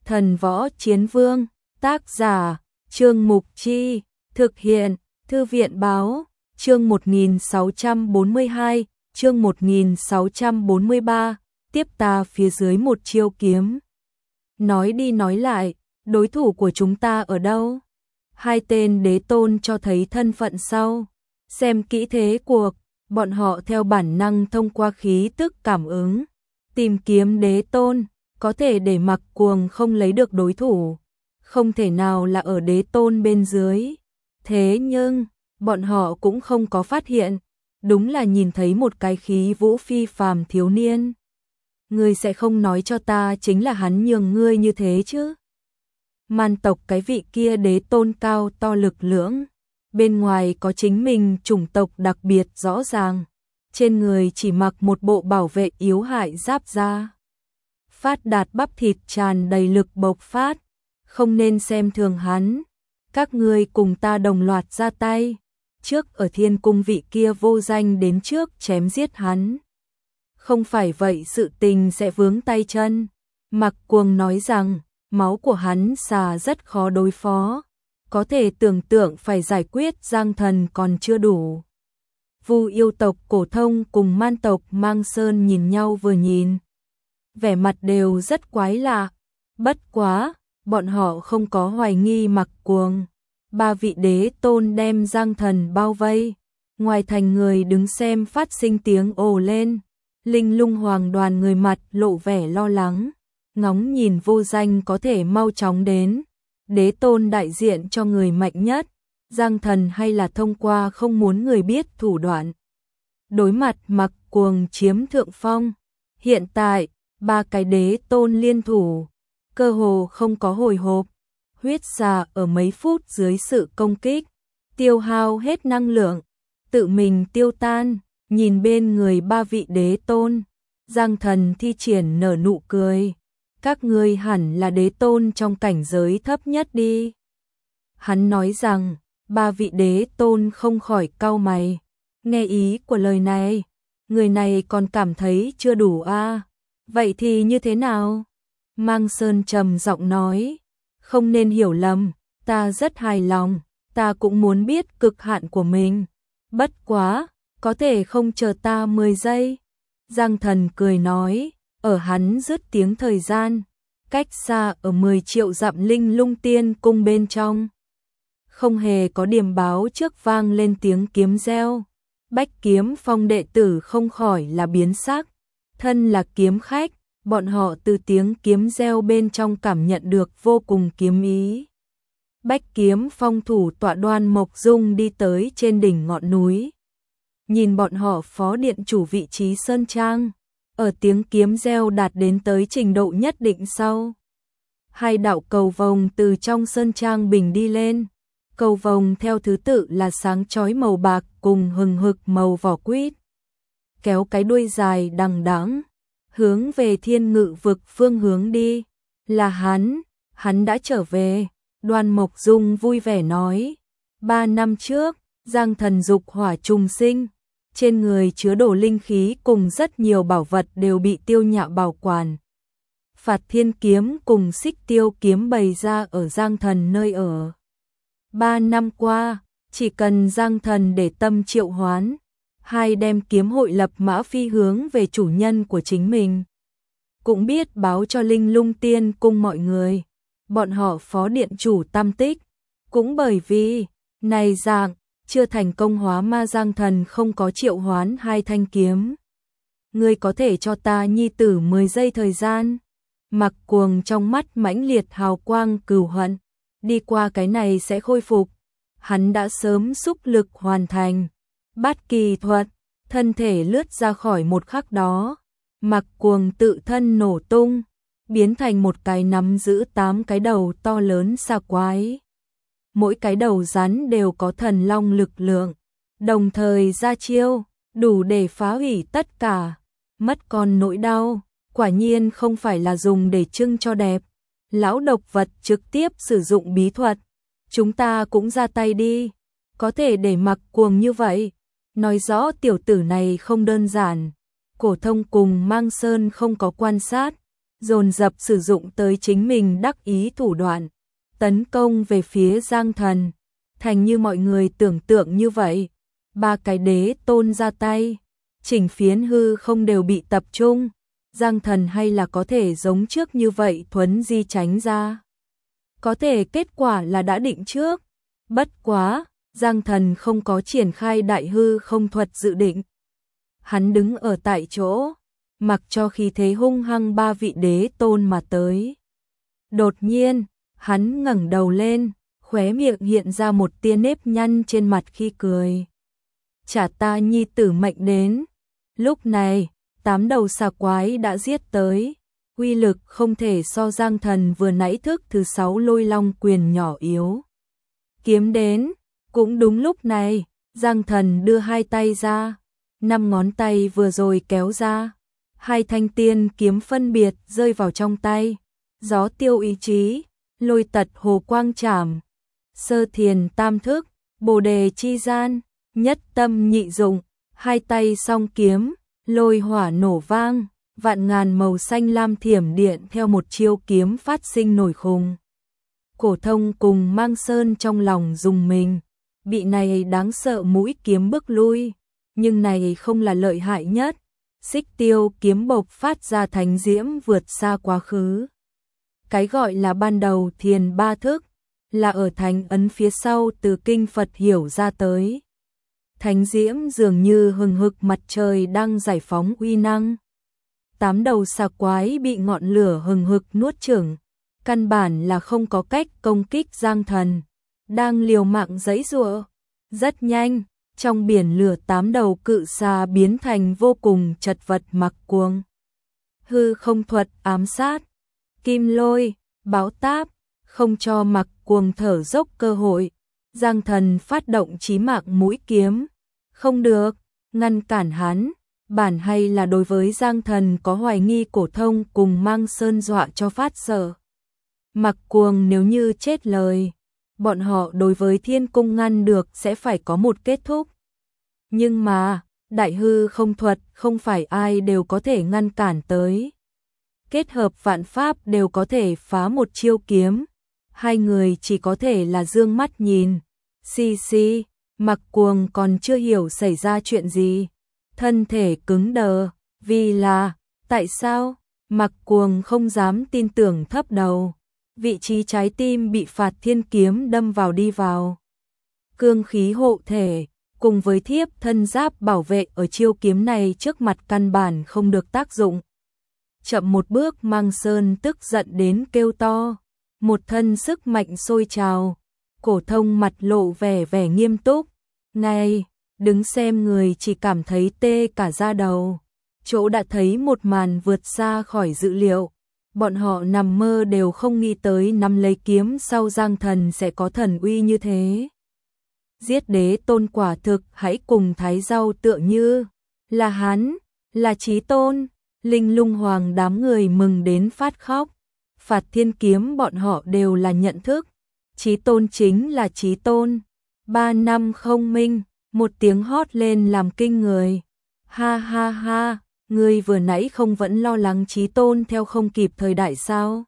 Thần Võ Chiến Vương, tác giả, Trương Mục Chi, thực hiện, Thư viện Báo, chương 1642, chương 1643, tiếp ta phía dưới một chiêu kiếm. Nói đi nói lại, đối thủ của chúng ta ở đâu? Hai tên đế tôn cho thấy thân phận sau. Xem kỹ thế cuộc, bọn họ theo bản năng thông qua khí tức cảm ứng, tìm kiếm đế tôn, có thể để Mặc Cuồng không lấy được đối thủ, không thể nào là ở đế tôn bên dưới. Thế nhưng, bọn họ cũng không có phát hiện, đúng là nhìn thấy một cái khí vũ phi phàm thiếu niên. Ngươi sẽ không nói cho ta chính là hắn nhường ngươi như thế chứ? Man tộc cái vị kia đế tôn cao to lực lưỡng, bên ngoài có chính mình chủng tộc đặc biệt rõ ràng, trên người chỉ mặc một bộ bảo vệ yếu hại giáp da. Phát đạt bắp thịt tràn đầy lực bộc phát, không nên xem thường hắn. Các ngươi cùng ta đồng loạt ra tay, trước ở thiên cung vị kia vô danh đến trước chém giết hắn. Không phải vậy sự tình sẽ vướng tay chân. Mặc Cuồng nói rằng, máu của hắn xà rất khó đối phó, có thể tưởng tượng phải giải quyết Giang Thần còn chưa đủ. Vu yêu tộc Cổ Thông cùng Man tộc Mang Sơn nhìn nhau vừa nhìn, vẻ mặt đều rất quái lạ. Bất quá, bọn họ không có hoài nghi Mặc Cuồng. Ba vị đế tôn đem Giang Thần bao vây, ngoài thành người đứng xem phát sinh tiếng ồ lên. Linh Lung Hoàng đoàn người mặt lộ vẻ lo lắng, ngóng nhìn vô danh có thể mau chóng đến. Đế tôn đại diện cho người mạnh nhất, Giang Thần hay là thông qua không muốn người biết thủ đoạn. Đối mặt Mặc Cuồng chiếm thượng phong, hiện tại, ba cái đế tôn liên thủ, cơ hồ không có hồi hộp. Huyết xà ở mấy phút dưới sự công kích, tiêu hao hết năng lượng, tự mình tiêu tan. Nhìn bên người ba vị đế tôn, Giang Thần thi triển nở nụ cười. Các ngươi hẳn là đế tôn trong cảnh giới thấp nhất đi. Hắn nói rằng, ba vị đế tôn không khỏi cau mày. Nghe ý của lời này, người này còn cảm thấy chưa đủ a. Vậy thì như thế nào? Mang Sơn trầm giọng nói, không nên hiểu lầm, ta rất hài lòng, ta cũng muốn biết cực hạn của mình. Bất quá, có thể không chờ ta 10 giây. Giang Thần cười nói, ở hắn dứt tiếng thời gian, cách xa ở 10 triệu dặm Linh Lung Tiên cung bên trong. Không hề có điểm báo trước vang lên tiếng kiếm reo. Bách Kiếm Phong đệ tử không khỏi là biến sắc. Thân là kiếm khách, bọn họ từ tiếng kiếm reo bên trong cảm nhận được vô cùng kiếm ý. Bách Kiếm Phong thủ tọa Đoan Mộc Dung đi tới trên đỉnh ngọn núi. Nhìn bọn họ phó điện chủ vị trí sơn trang, ở tiếng kiếm reo đạt đến tới trình độ nhất định sau. Hai đạo cầu vồng từ trong sơn trang bình đi lên. Cầu vồng theo thứ tự là sáng chói màu bạc cùng hừng hực màu vỏ quýt. Kéo cái đuôi dài đằng đẵng, hướng về Thiên Ngự vực phương hướng đi. Là hắn đã trở về. Đoan Mộc Dung vui vẻ nói. 3 năm trước, Giang Thần dục hỏa trùng sinh. Trên người chứa đổ linh khí cùng rất nhiều bảo vật đều bị Tiêu Nhạ bảo quản. Phạt Thiên kiếm cùng Xích Tiêu kiếm bày ra ở Giang Thần nơi ở. 3 năm qua, chỉ cần Giang Thần để tâm triệu hoán, hai đem kiếm hội lập mã phi hướng về chủ nhân của chính mình. Cũng biết báo cho Linh Lung Tiên cung mọi người, bọn họ phó điện chủ tam tích. Cũng bởi vì, này dạng, chưa thành công hóa ma Giang Thần không có triệu hoán hai thanh kiếm. Ngươi có thể cho ta nhi tử 10 giây thời gian. Mặc Cuồng trong mắt mãnh liệt hào quang cừu hận, đi qua cái này sẽ khôi phục. Hắn đã sớm xúc lực hoàn thành Bát Kỳ thuật, thân thể lướt ra khỏi một khắc đó. Mặc Cuồng tự thân nổ tung, biến thành một cái nắm giữ 8 cái đầu to lớn xa quái. Mỗi cái đầu rắn đều có thần long lực lượng, đồng thời ra chiêu, đủ để phá hủy tất cả. Mất con nỗi đau, quả nhiên không phải là dùng để trưng cho đẹp. Lão độc vật trực tiếp sử dụng bí thuật, chúng ta cũng ra tay đi. Có thể để Mặc Cuồng như vậy, nói rõ tiểu tử này không đơn giản. Cổ Thông cùng Mang Sơn không có quan sát, dồn dập sử dụng tới chính mình đắc ý thủ đoạn, tấn công về phía Giang Thần. Thành như mọi người tưởng tượng như vậy, ba cái đế tôn ra tay, chỉnh phiến hư không đều bị tập trung, Giang Thần hay là có thể giống trước như vậy thuấn di tránh ra. Có thể kết quả là đã định trước, bất quá, Giang Thần không có triển khai đại hư không thuật dự định. Hắn đứng ở tại chỗ, mặc cho khí thế hung hăng ba vị đế tôn mà tới. Đột nhiên, hắn ngẩng đầu lên, khóe miệng hiện ra một tia nếp nhăn trên mặt khi cười. Trả ta nhi tử mệnh đến. Lúc này, 8 đầu xà quái đã giết tới, uy lực không thể so Giang Thần vừa nãy thức thứ 6 Lôi Long quyền nhỏ yếu. Kiếm đến, cũng đúng lúc này, Giang Thần đưa hai tay ra, 5 ngón tay vừa rồi kéo ra, hai thanh tiên kiếm phân biệt rơi vào trong tay, gió tiêu ý chí, lôi tật hồ quang trảm, sơ thiền tam thức, bồ đề chi gian, nhất tâm nhị dụng, hai tay song kiếm, lôi hỏa nổ vang, vạn ngàn màu xanh lam thiểm điện theo một chiêu kiếm phát sinh nổi khùng. Cổ Thông cùng Mang Sơn trong lòng rùng mình, bị này đáng sợ mũi kiếm bức lui, nhưng này không là lợi hại nhất. Xích Tiêu kiếm bộc phát ra thánh diễm vượt xa quá khứ. Cái gọi là ban đầu thiền ba thức, là ở thánh ấn phía sau từ kinh Phật hiểu ra tới. Thánh diễm dường như hừng hực mặt trời đang giải phóng uy năng. 8 đầu xà quái bị ngọn lửa hừng hực nuốt chửng, căn bản là không có cách công kích Giang Thần, đang liều mạng giãy giụa. Rất nhanh, trong biển lửa 8 đầu cự xà biến thành vô cùng chật vật mặc cuồng. Hư không thuật ám sát, kim lôi, báo táp, không cho mặc cuồng thở dốc cơ hội. Giang Thần phát động chí mạng mũi kiếm, không được, ngăn cản hắn. Bản hay là đối với Giang Thần có hoài nghi, Cổ Thông cùng Mang Sơn dọa cho phát sợ. Mặc cuồng nếu như chết lời, bọn họ đối với thiên cung ngăn được sẽ phải có một kết thúc. Nhưng mà, đại hư không thuật không phải ai đều có thể ngăn cản tới. Kết hợp vạn pháp đều có thể phá một chiêu kiếm. Hai người chỉ có thể là dương mắt nhìn. Xì, mặc cuồng còn chưa hiểu xảy ra chuyện gì. Thân thể cứng đờ, vì là, tại sao? Mặc cuồng không dám tin tưởng thấp đầu. Vị trí trái tim bị Phạt Thiên kiếm đâm vào đi vào. Cương khí hộ thể, cùng với thiếp thân giáp bảo vệ ở chiêu kiếm này trước mặt căn bản không được tác dụng. Chậm một bước Mang Sơn tức giận đến kêu to, một thân sức mạnh sôi trào. Cổ Thông mặt lộ vẻ nghiêm túc, ngay, đứng xem người chỉ cảm thấy tê cả da đầu. Chỗ đã thấy một màn vượt xa khỏi dự liệu. Bọn họ nằm mơ đều không nghĩ tới nắm lấy kiếm sau Giang Thần sẽ có thần uy như thế. Giết đế tôn quả thực hãy cùng Thái Dao tựa như là hắn, là Chí Tôn. Linh Lung Hoàng đám người mừng đến phát khóc. Phạt Thiên kiếm bọn họ đều là nhận thức, Chí Tôn chính là Chí Tôn. 3 năm không minh, một tiếng hót lên làm kinh người. Ha ha ha, ngươi vừa nãy không vẫn lo lắng Chí Tôn theo không kịp thời đại sao?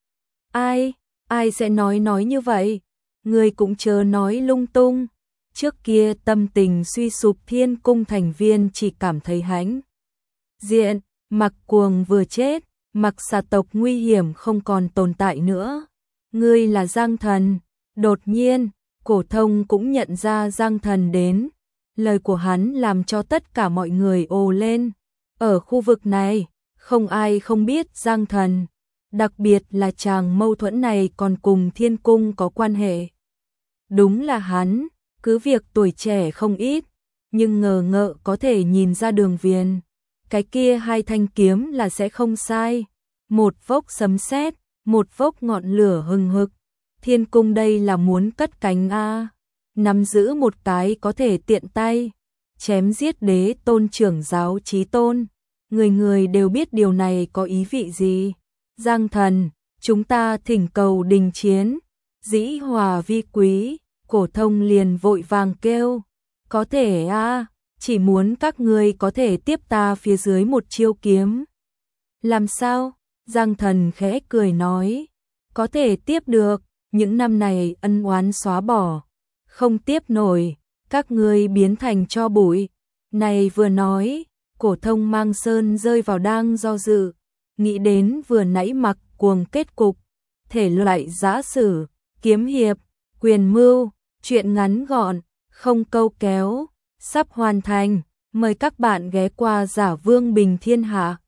Ai sẽ nói như vậy? Ngươi cũng chớ nói lung tung. Trước kia tâm tình suy sụp thiên cung thành viên chỉ cảm thấy hãnh diện, Mặc cuồng vừa chết, Mặc xà tộc nguy hiểm không còn tồn tại nữa. Ngươi là Giang Thần. Đột nhiên, Cổ Thông cũng nhận ra Giang Thần đến. Lời của hắn làm cho tất cả mọi người ồ lên. Ở khu vực này, không ai không biết Giang Thần. Đặc biệt là chàng mâu thuẫn này còn cùng thiên cung có quan hệ. Đúng là hắn, cứ việc tuổi trẻ không ít, nhưng ngờ ngợ có thể nhìn ra đường viền. Cái kia hai thanh kiếm là sẽ không sai. Một vốc sấm sét, một vốc ngọn lửa hừng hực. Thiên cung đây là muốn cất cánh a. Nắm giữ một cái có thể tiện tay chém giết đế tôn trưởng giáo Chí Tôn. Người người đều biết điều này có ý vị gì. Giang Thần, chúng ta thỉnh cầu đình chiến, dĩ hòa vi quý. Cổ Thông liền vội vàng kêu, có thể a, chỉ muốn các ngươi có thể tiếp ta phía dưới một chiêu kiếm. Làm sao? Giang Thần khẽ cười nói, có thể tiếp được, những năm này ân oán xóa bỏ, không tiếp nổi, các ngươi biến thành tro bụi. Này vừa nói, Cổ Thông Mang Sơn rơi vào đang do dự, nghĩ đến vừa nãy Mặc Cuồng kết cục, thể loại giã sử, kiếm hiệp, quyền mưu, truyện ngắn gọn, không câu kéo, sắp hoàn thành, mời các bạn ghé qua Giả Vương Bình Thiên Hạ.